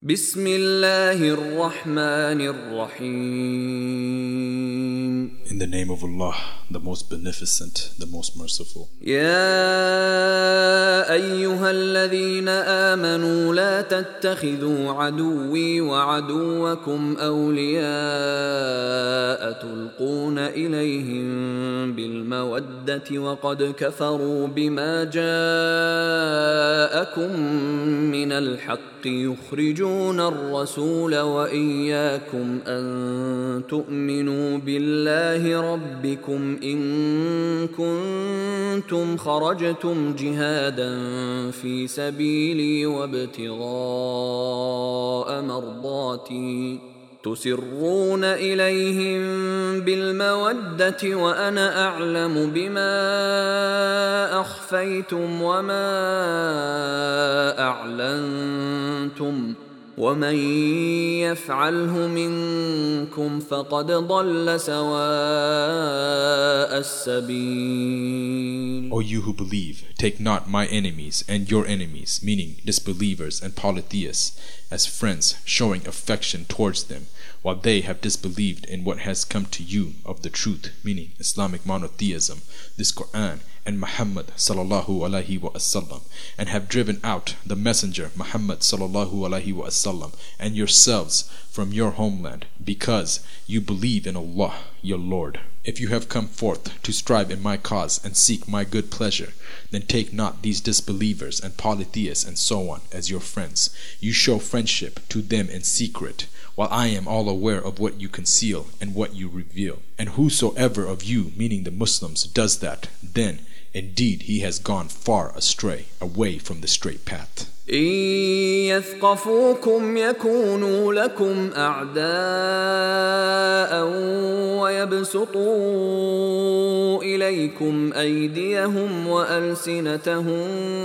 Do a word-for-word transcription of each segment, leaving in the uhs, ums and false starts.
بسم الله الرحمن الرحيم. In the name of Allah, the most beneficent, the most merciful. يا أيها الذين آمنوا لا تتخذوا عدوي وعدوكم أولياء تلقون إليهم بالمودة وقد كفروا بما جاءكم من الحق يخرجون الرسول وإياكم أن تؤمنوا بالله ربكم إن كنتم خرجتم جهادا في سبيلي وابتغاء مرضاتي تسرون إليهم بالمودة وأنا أعلم بما أخفيتم وما أعلنتم ومن يفعله منكم فقد ضل سواء السبيل. O you who believe, take not my enemies and your enemies, meaning disbelievers and polytheists, as friends, showing affection towards them, while they have disbelieved in what has come to you of the truth, meaning Islamic monotheism, this Quran, and Muhammad sallallahu alaihi wasallam, and have driven out the messenger Muhammad sallallahu alaihi wasallam and yourselves from your homeland, because you believe in Allah, your Lord. If you have come forth to strive in my cause and seek my good pleasure, then take not these disbelievers and polytheists and so on as your friends. You show friendship to them in secret, while I am all aware of what you conceal and what you reveal. And whosoever of you, meaning the Muslims, does that, then indeed he has gone far astray, away from the straight path. إن يثقفوكم يكونوا لكم أعداء ويبسطوا إليكم أيديهم وألسنتهم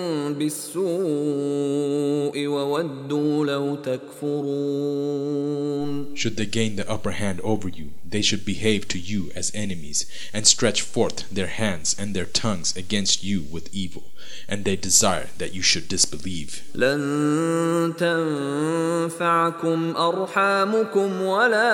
بالسوء وودوا لو تكفرون. Should they gain the upper hand over you, they should behave to you as enemies and stretch forth their hands and their tongues against you with evil, and they desire that you should disbelieve. لن تنفعكم أرحامكم ولا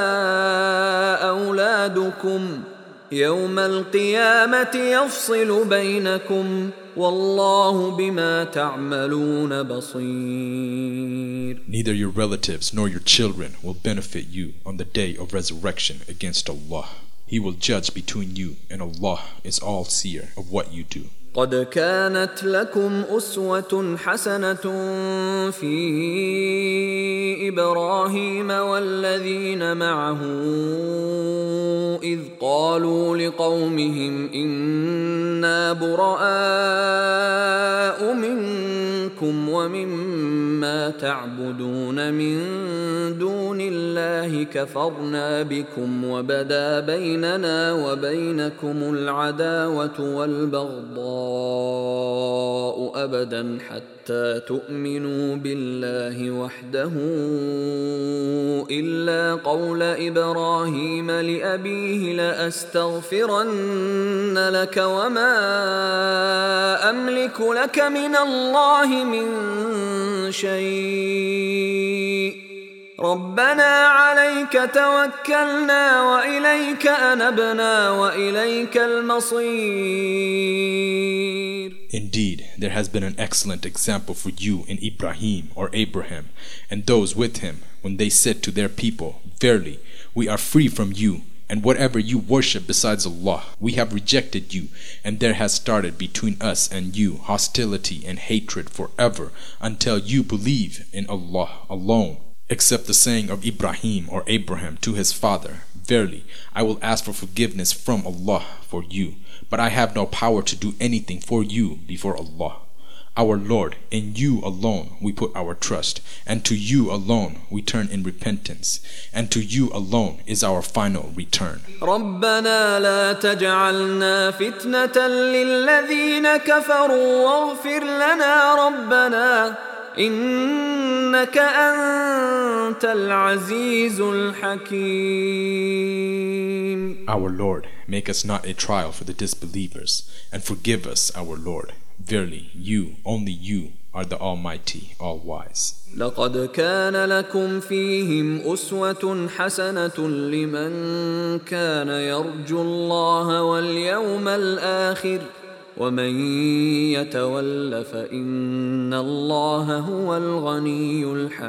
أولادكم يوم القيامة يفصل بينكم والله بما تعملون بصير. Neither your relatives nor your children will benefit you on the day of resurrection against Allah. He will judge between you, and Allah is all-seer of what you do. قد كانت لكم أسوة حسنة في إبراهيم والذين معه إذ قالوا لقومهم إنا براء منكم ومما تعبدون من دون الله كفرنا بكم وبدا بيننا وبينكم العداوة والبغضاء أبدا حتى تؤمنوا بالله وحده إلا قول إبراهيم لأبيه لأستغفرن لك وما أملك لك من الله من شيء ربنا عليك توكلنا وإليك أنبنا وإليك المصير. Indeed, there has been an excellent example for you in Ibrahim or Abraham and those with him when they said to their people, Verily, we are free from you, and whatever you worship besides Allah, we have rejected you, and there has started between us and you hostility and hatred forever until you believe in Allah alone. Except the saying of Ibrahim or Abraham to his father, Verily, I will ask for forgiveness from Allah for you, but I have no power to do anything for you before Allah. Our Lord, in you alone we put our trust, and to you alone we turn in repentance, and to you alone is our final return. ربنا لا تجعلنا فتنة للذين كفروا واغفر لنا ربنا إنك أنت العزيز الحكيم. Our Lord, make us not a trial for the disbelievers, and forgive us, our Lord. Verily, you, only you, are the Almighty, All-Wise. لقد كان لكم فيهم أسوة حسنة لمن كان يرجو الله واليوم الآخر ومن يتول فإن الله هو الغني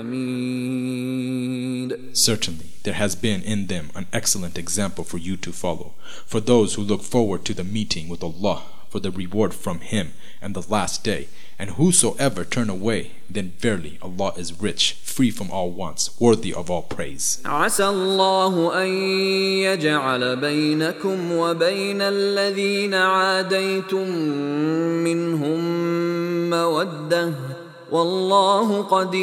الحميد. Certainly, there has been in them an excellent example for you to follow, for those who look forward to the meeting with Allah, for the reward from Him and the last day. And whosoever turn away, then verily Allah is rich, free from all wants, worthy of all praise. عسى الله أن يجعل بينكم وبين الذين عاديتم منهم مودة والله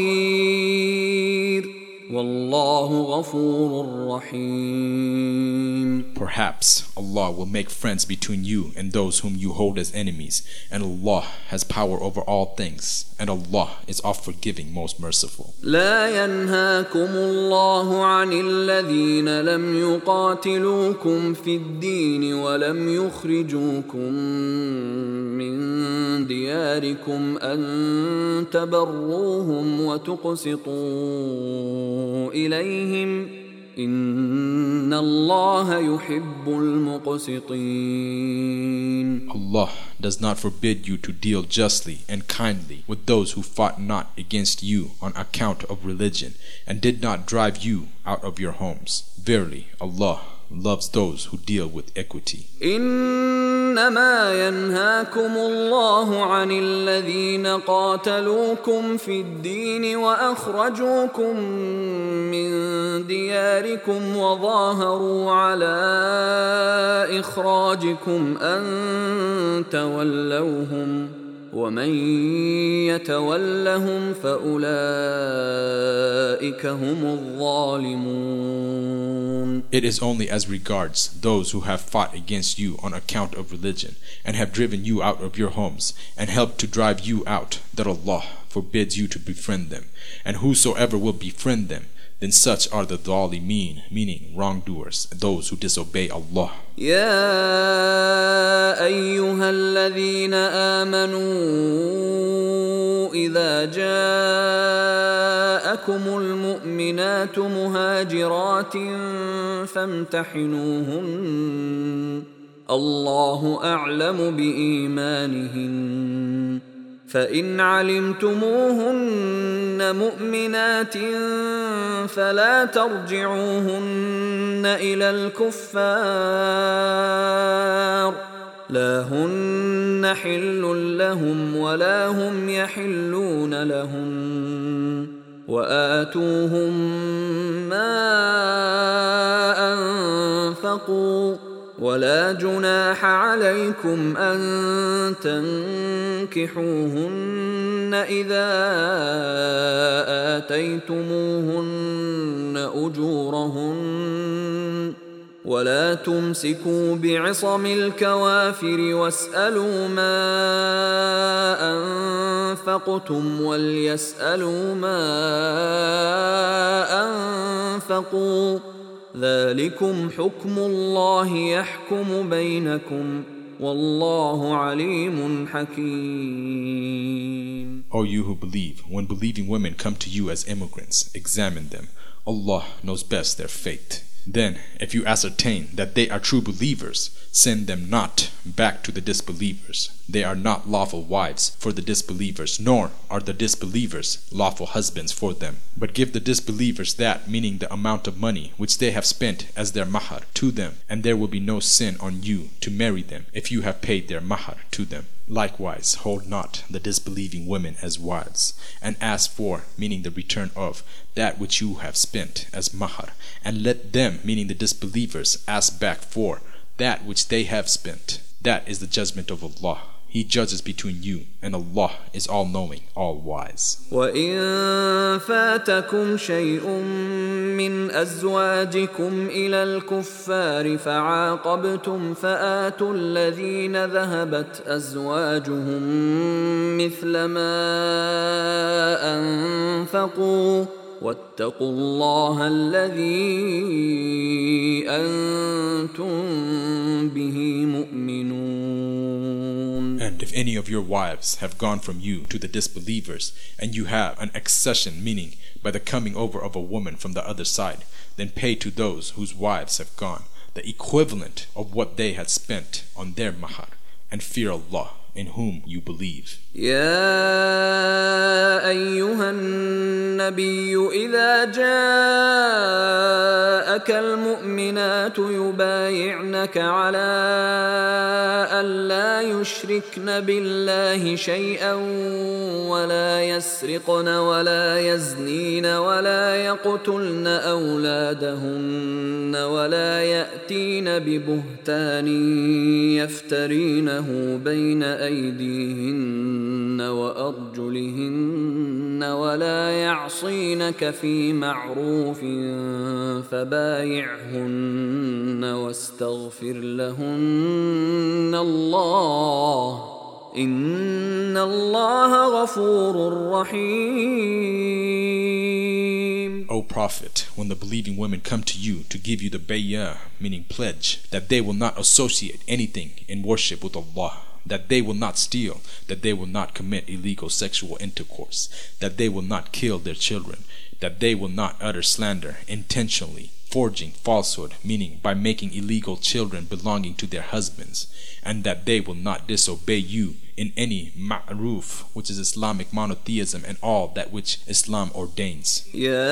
قدير والله غفور رحيم. Perhaps Allah will make friends between you and those whom you hold as enemies, and Allah has power over all things, and Allah is oft forgiving, most merciful. لا ينهاكم الله عن الذين لم يقاتلوكم في الدين ولم يخرجوكم من دياركم أن تبروهم وتقسطوا إليهم إن الله يحب المقسطين. Allah does not forbid you to deal justly and kindly with those who fought not against you on account of religion and did not drive you out of your homes. Verily, Allah loves those who deal with equity. إنما ينهاكم الله عن الذين قاتلوكم في الدين وأخرجوكم من دياركم وظاهروا على إخراجكم أن تولوهم ومن يتولهم فأولئك هم الظالمون. It is only as regards those who have fought against you on account of religion and have driven you out of your homes and helped to drive you out that Allah forbids you to befriend them, and whosoever will befriend them, then such are the dhalimin, meaning wrongdoers, those who disobey Allah. يا أيها الذين آمنوا إذا جاءكم المؤمنات مهاجرات فامتحنوهن الله أعلم بإيمانهن فإن علمتموهن مؤمنات فلا ترجعوهن إلى الكفار لا هن حل لهم ولا هم يحلون لهن وآتوهم ما أنفقوا ولا جناح عليكم أن تنكحوهن إذا آتيتموهن أجورهن ولا تمسكوا بعصم الكوافر واسألوا ما أنفقتم وليسألوا ما أنفقوا ذلكم حكم الله يحكم بينكم والله عليم حكيم. O you who believe, when believing women come to you as immigrants, examine them. Allah knows best their fate. Then, if you ascertain that they are true believers, send them not back to the disbelievers. They are not lawful wives for the disbelievers, nor are the disbelievers lawful husbands for them. But give the disbelievers that, meaning the amount of money which they have spent as their mahar to them, and there will be no sin on you to marry them if you have paid their mahar to them. Likewise, hold not the disbelieving women as wives, and ask for, meaning the return of, that which you have spent as mahar, and let them, meaning the disbelievers, ask back for that which they have spent. That is the judgment of Allah. He judges between you, and Allah is all-knowing, all-wise. وَإِن فَاتَكُمْ شَيْءٌ مِّنْ أَزْوَاجِكُمْ إِلَى الْكُفَّارِ فَعَاقَبْتُمْ فَآتُوا الَّذِينَ ذَهَبَتْ أَزْوَاجُهُمْ مِثْلَ مَا أَنفَقُوا وَاتَّقُوا اللَّهَ الَّذِي أَنْتُمْ بِهِ مُؤْمِنُونَ. And if any of your wives have gone from you to the disbelievers, and you have an accession, meaning by the coming over of a woman from the other side, then pay to those whose wives have gone the equivalent of what they had spent on their mahar, and fear Allah, in whom you believe. يا أيها النبي إذا جاءك المؤمنات يبايعنك على أن لا يشركن بالله شيئا ولا يسرقن ولا يزنين ولا يقتلن أولادهن ولا يأتين ببهتان يفترينه بين أيديهن وأرجلهن ولا يعصينك في معروف فبايعهن واستغفر لهن الله إن الله غفور رحيم. O Prophet, when the believing women come to you to give you the bay'ah, meaning pledge, that they will not associate anything in worship with Allah, that they will not steal, that they will not commit illegal sexual intercourse, that they will not kill their children, that they will not utter slander intentionally, forging falsehood, meaning by making illegal children belonging to their husbands, and that they will not disobey you in any ma'ruf, which is Islamic monotheism and all that which Islam ordains.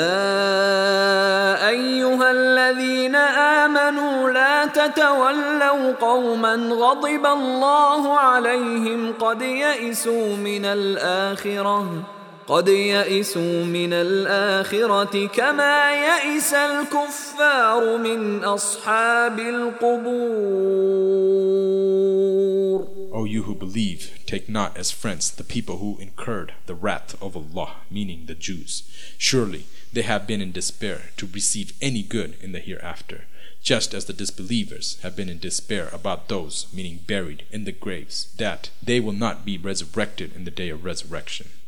يا أيها الذين آمنوا لا تتولوا قوما غضب الله عليهم قد يئسوا من الآخرة قد يئسوا من الآخرة كما يئس الكفار من أصحاب القبور. O you who believe, take not as friends the people who incurred the wrath of Allah, meaning the Jews. Surely they have been in despair to receive any good in the hereafter, just as the disbelievers have been in despair about those, meaning buried in the graves, that they will not be resurrected in the day of resurrection.